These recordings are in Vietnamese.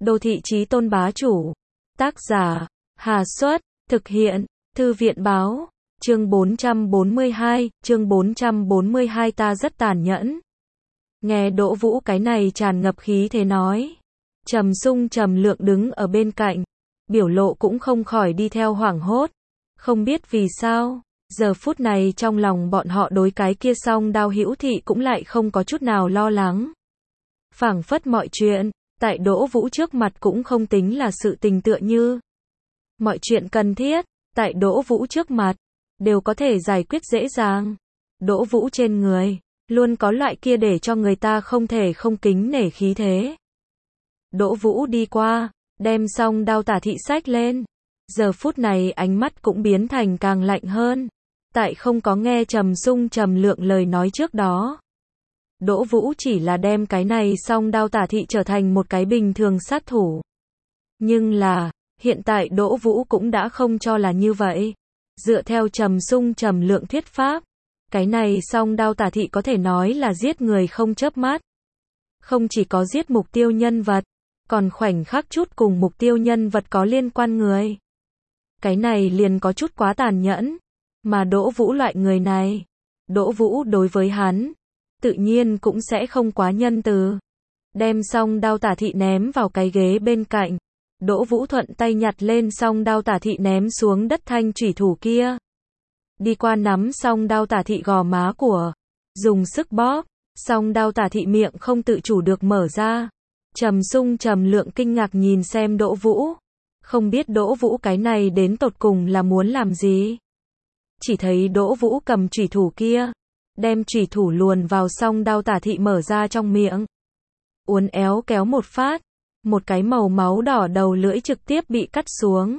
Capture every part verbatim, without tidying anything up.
Đô thị chí tôn bá chủ. Tác giả, Hà Xuất, thực hiện, Thư viện báo, chương bốn trăm bốn mươi hai, chương bốn trăm bốn mươi hai ta rất tàn nhẫn. Nghe Đỗ Vũ cái này tràn ngập khí thế nói. Trầm Sung Trầm Lượng đứng ở bên cạnh, biểu lộ cũng không khỏi đi theo hoảng hốt. Không biết vì sao, giờ phút này trong lòng bọn họ đối cái kia song đao hữu thị cũng lại không có chút nào lo lắng. Phảng phất mọi chuyện, tại Đỗ Vũ trước mặt cũng không tính là sự tình tựa như. Mọi chuyện cần thiết, tại Đỗ Vũ trước mặt, đều có thể giải quyết dễ dàng. Đỗ Vũ trên người, luôn có loại kia để cho người ta không thể không kính nể khí thế. Đỗ Vũ đi qua, đem song đao tả thị xách lên. Giờ phút này ánh mắt cũng biến thành càng lạnh hơn. Tại không có nghe Trầm Sung Trầm Lượng lời nói trước đó. Đỗ Vũ chỉ là đem cái này song đao tả thị trở thành một cái bình thường sát thủ. Nhưng là, hiện tại Đỗ Vũ cũng đã không cho là như vậy. Dựa theo Trầm Sung Trầm Lượng thuyết pháp, cái này song đao tả thị có thể nói là giết người không chớp mắt. Không chỉ có giết mục tiêu nhân vật, còn khoảnh khắc chút cùng mục tiêu nhân vật có liên quan người. Cái này liền có chút quá tàn nhẫn. Mà Đỗ Vũ loại người này, Đỗ Vũ đối với hắn, tự nhiên cũng sẽ không quá nhân từ. Đem song đao tả thị ném vào cái ghế bên cạnh. Đỗ Vũ thuận tay nhặt lên song đao tả thị ném xuống đất thanh chủy thủ kia. Đi qua nắm song đao tả thị gò má của, dùng sức bóp, song đao tả thị miệng không tự chủ được mở ra. Trầm Sung Trầm Lượng kinh ngạc nhìn xem Đỗ Vũ. Không biết Đỗ Vũ cái này đến tột cùng là muốn làm gì. Chỉ thấy Đỗ Vũ cầm chủy thủ kia, đem chủy thủ luồn vào song đao tả thị mở ra trong miệng. Uốn éo kéo một phát, một cái màu máu đỏ đầu lưỡi trực tiếp bị cắt xuống.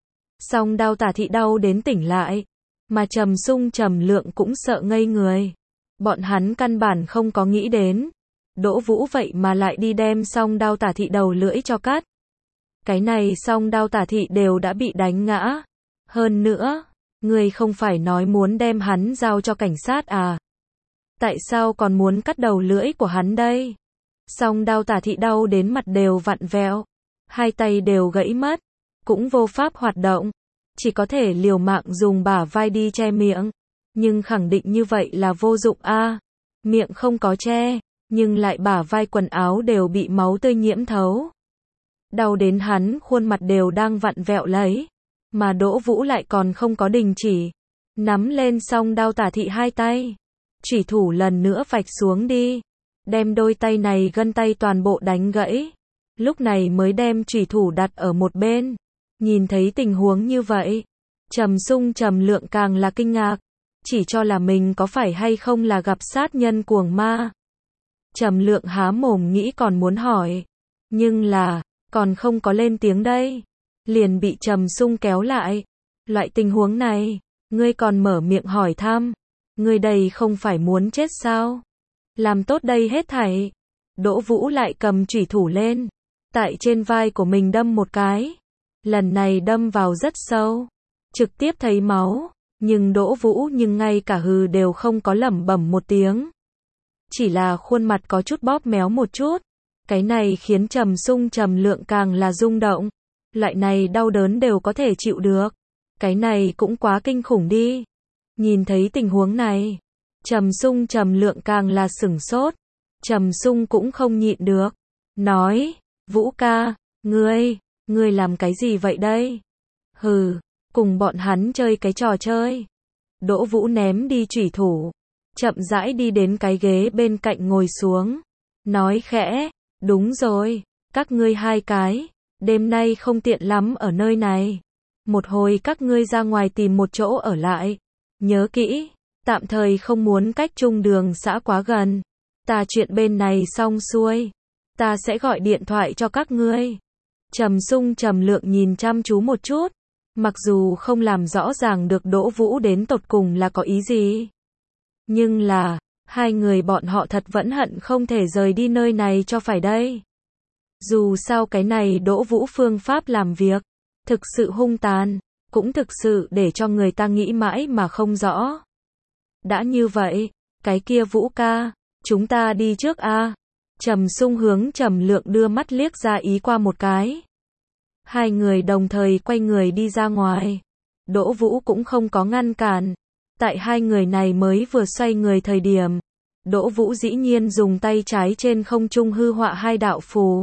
Song đao tả thị đau đến tỉnh lại, mà Trầm Sung Trầm Lượng cũng sợ ngây người. Bọn hắn căn bản không có nghĩ đến, Đỗ Vũ vậy mà lại đi đem song đao tả thị đầu lưỡi cho cắt. Cái này song đao tả thị đều đã bị đánh ngã. Hơn nữa, người không phải nói muốn đem hắn giao cho cảnh sát à? Tại sao còn muốn cắt đầu lưỡi của hắn đây? Song đao tả thị đau đến mặt đều vặn vẹo, hai tay đều gãy mất, cũng vô pháp hoạt động, chỉ có thể liều mạng dùng bả vai đi che miệng, nhưng khẳng định như vậy là vô dụng a. À. Miệng không có che, nhưng lại bả vai quần áo đều bị máu tươi nhiễm thấu. Đau đến hắn khuôn mặt đều đang vặn vẹo lấy, mà Đỗ Vũ lại còn không có đình chỉ, nắm lên song đao tả thị hai tay, chủy thủ lần nữa vạch xuống đi, đem đôi tay này gân tay toàn bộ đánh gãy, lúc này mới đem chủy thủ đặt ở một bên. Nhìn thấy tình huống như vậy, Trầm Sung Trầm Lượng càng là kinh ngạc, chỉ cho là mình có phải hay không là gặp sát nhân cuồng ma. Trầm Lượng há mồm nghĩ còn muốn hỏi, nhưng là, còn không có lên tiếng đây, liền bị Trầm Sung kéo lại. Loại tình huống này, ngươi còn mở miệng hỏi thăm, ngươi đây không phải muốn chết sao? Làm tốt đây hết thảy. Đỗ Vũ lại cầm chủy thủ lên, tại trên vai của mình đâm một cái. Lần này đâm vào rất sâu, trực tiếp thấy máu, nhưng Đỗ Vũ nhưng ngay cả hừ đều không có lẩm bẩm một tiếng. Chỉ là khuôn mặt có chút bóp méo một chút. Cái này khiến Trầm Sung Trầm Lượng càng là rung động. Loại này đau đớn đều có thể chịu được. Cái này cũng quá kinh khủng đi. Nhìn thấy tình huống này, Trầm Sung Trầm Lượng càng là sửng sốt. Trầm Sung cũng không nhịn được, nói, Vũ ca, ngươi, ngươi làm cái gì vậy đây? Hừ, cùng bọn hắn chơi cái trò chơi. Đỗ Vũ ném đi chủy thủ, chậm rãi đi đến cái ghế bên cạnh ngồi xuống, nói khẽ, đúng rồi, các ngươi hai cái, đêm nay không tiện lắm ở nơi này. Một hồi các ngươi ra ngoài tìm một chỗ ở lại. Nhớ kỹ, tạm thời không muốn cách trung đường xã quá gần. Ta chuyện bên này xong xuôi, ta sẽ gọi điện thoại cho các ngươi. Trầm Sung Trầm Lượng nhìn chăm chú một chút, mặc dù không làm rõ ràng được Đỗ Vũ đến tột cùng là có ý gì. Nhưng là, hai người bọn họ thật vẫn hận không thể rời đi nơi này cho phải đây. Dù sao cái này Đỗ Vũ phương pháp làm việc, thực sự hung tàn, cũng thực sự để cho người ta nghĩ mãi mà không rõ. Đã như vậy, cái kia Vũ ca, chúng ta đi trước a. Trầm Sung hướng Trầm Lượng đưa mắt liếc ra ý qua một cái. Hai người đồng thời quay người đi ra ngoài. Đỗ Vũ cũng không có ngăn cản. Tại hai người này mới vừa xoay người thời điểm, Đỗ Vũ dĩ nhiên dùng tay trái trên không trung hư họa hai đạo phù.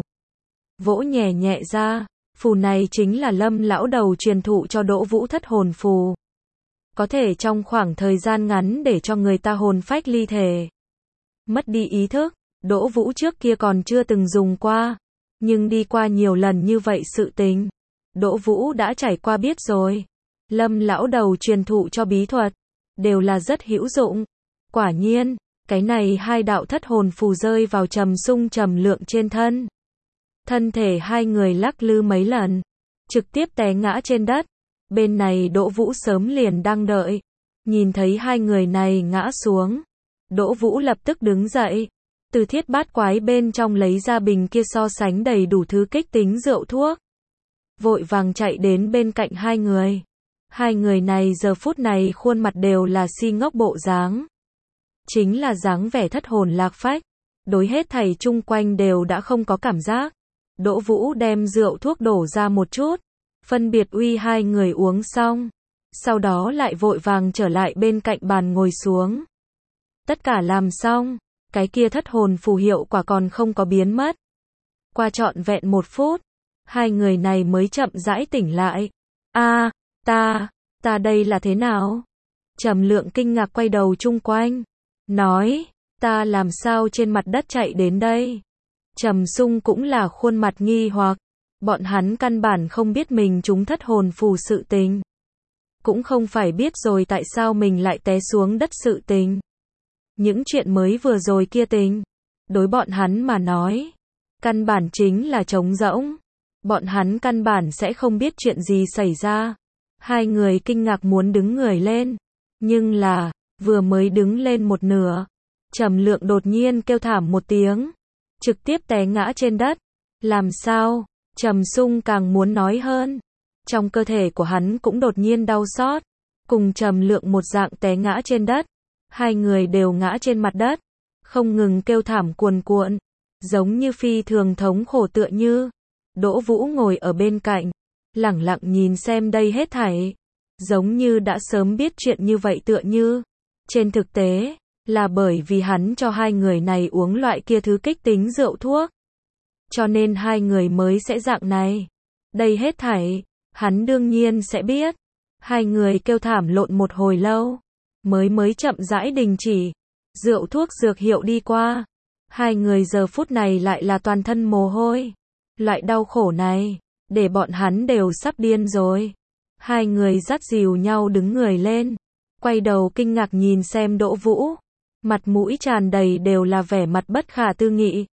Vỗ nhẹ nhẹ ra, phù này chính là Lâm lão đầu truyền thụ cho Đỗ Vũ thất hồn phù. Có thể trong khoảng thời gian ngắn để cho người ta hồn phách ly thể. Mất đi ý thức, Đỗ Vũ trước kia còn chưa từng dùng qua, nhưng đi qua nhiều lần như vậy sự tình, Đỗ Vũ đã trải qua biết rồi. Lâm lão đầu truyền thụ cho bí thuật, đều là rất hữu dụng. Quả nhiên, cái này hai đạo thất hồn phù rơi vào Trầm Sung Trầm Lượng trên thân. Thân thể hai người lắc lư mấy lần, trực tiếp té ngã trên đất. Bên này Đỗ Vũ sớm liền đang đợi, nhìn thấy hai người này ngã xuống, Đỗ Vũ lập tức đứng dậy, từ thiết bát quái bên trong lấy ra bình kia so sánh đầy đủ thứ kích tính rượu thuốc, vội vàng chạy đến bên cạnh hai người. Hai người này giờ phút này khuôn mặt đều là si ngốc bộ dáng, chính là dáng vẻ thất hồn lạc phách, đối hết thảy chung quanh đều đã không có cảm giác. Đỗ Vũ đem rượu thuốc đổ ra một chút, phân biệt uy hai người uống xong, sau đó lại vội vàng trở lại bên cạnh bàn ngồi xuống. Tất cả làm xong, cái kia thất hồn phù hiệu quả còn không có biến mất. Qua trọn vẹn một phút, hai người này mới chậm rãi tỉnh lại. A, ta, ta đây là thế nào? Trầm Lượng kinh ngạc quay đầu chung quanh, nói, ta làm sao trên mặt đất chạy đến đây? Trầm Sung cũng là khuôn mặt nghi hoặc, bọn hắn căn bản không biết mình trúng thất hồn phù sự tình. Cũng không phải biết rồi tại sao mình lại té xuống đất sự tình. Những chuyện mới vừa rồi kia tình, đối bọn hắn mà nói, căn bản chính là trống rỗng. Bọn hắn căn bản sẽ không biết chuyện gì xảy ra. Hai người kinh ngạc muốn đứng người lên, nhưng là, vừa mới đứng lên một nửa, Trầm Lượng đột nhiên kêu thảm một tiếng, trực tiếp té ngã trên đất. Làm sao? Trầm Sung càng muốn nói hơn. Trong cơ thể của hắn cũng đột nhiên đau xót, cùng Trầm Lượng một dạng té ngã trên đất. Hai người đều ngã trên mặt đất, không ngừng kêu thảm cuồn cuộn, giống như phi thường thống khổ tựa như. Đỗ Vũ ngồi ở bên cạnh, lẳng lặng nhìn xem đây hết thảy, giống như đã sớm biết chuyện như vậy tựa như. Trên thực tế, là bởi vì hắn cho hai người này uống loại kia thứ kích tính rượu thuốc, cho nên hai người mới sẽ dạng này. Đây hết thảy, hắn đương nhiên sẽ biết. Hai người kêu thảm lộn một hồi lâu, mới mới chậm rãi đình chỉ. Rượu thuốc dược hiệu đi qua, hai người giờ phút này lại là toàn thân mồ hôi. Loại đau khổ này, để bọn hắn đều sắp điên rồi. Hai người dắt dìu nhau đứng người lên, quay đầu kinh ngạc nhìn xem Đỗ Vũ, mặt mũi tràn đầy đều là vẻ mặt bất khả tư nghị.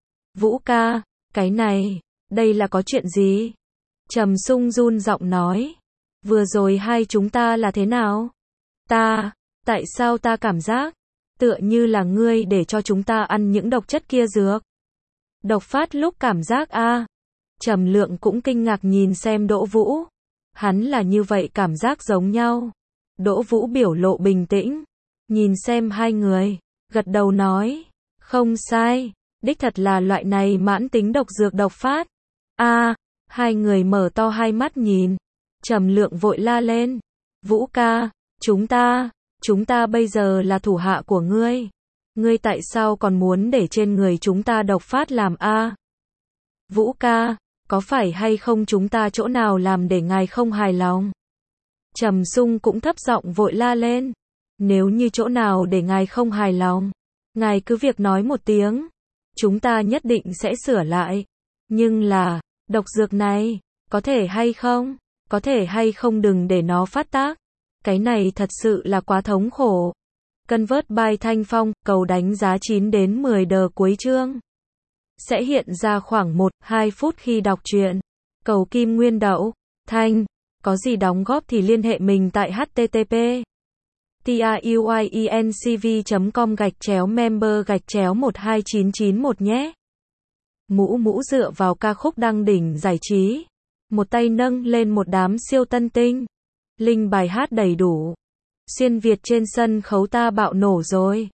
Vũ ca, cái này, đây là có chuyện gì? Trầm Sung run giọng nói, vừa rồi hai chúng ta là thế nào? Ta, tại sao ta cảm giác, tựa như là ngươi để cho chúng ta ăn những độc chất kia dược? Độc phát lúc cảm giác a. Trầm Lượng cũng kinh ngạc nhìn xem Đỗ Vũ. Hắn là như vậy cảm giác giống nhau. Đỗ Vũ biểu lộ bình tĩnh, nhìn xem hai người, gật đầu nói, không sai, đích thật là loại này mãn tính độc dược độc phát. A, hai người mở to hai mắt nhìn. Trầm Lượng vội la lên, Vũ ca, chúng ta, chúng ta bây giờ là thủ hạ của ngươi. Ngươi tại sao còn muốn để trên người chúng ta độc phát làm a? Vũ ca, có phải hay không chúng ta chỗ nào làm để ngài không hài lòng? Trầm Sung cũng thấp giọng vội la lên, nếu như chỗ nào để ngài không hài lòng, ngài cứ việc nói một tiếng, chúng ta nhất định sẽ sửa lại. Nhưng là, độc dược này, có thể hay không? Có thể hay không đừng để nó phát tác. Cái này thật sự là quá thống khổ. Convert by Thanh Phong, cầu đánh giá chín đến mười đờ cuối chương. Sẽ hiện ra khoảng một đến hai phút khi đọc truyện. Cầu kim nguyên đậu. Thanh, có gì đóng góp thì liên hệ mình tại http truyencv chấm com gạch chéo member gạch chéo một hai chín chín một nhé. Mũ mũ dựa vào ca khúc đăng đỉnh giải trí. Một tay nâng lên một đám siêu tân tinh. Linh bài hát đầy đủ. Xuyên Việt trên sân khấu ta bạo nổ rồi.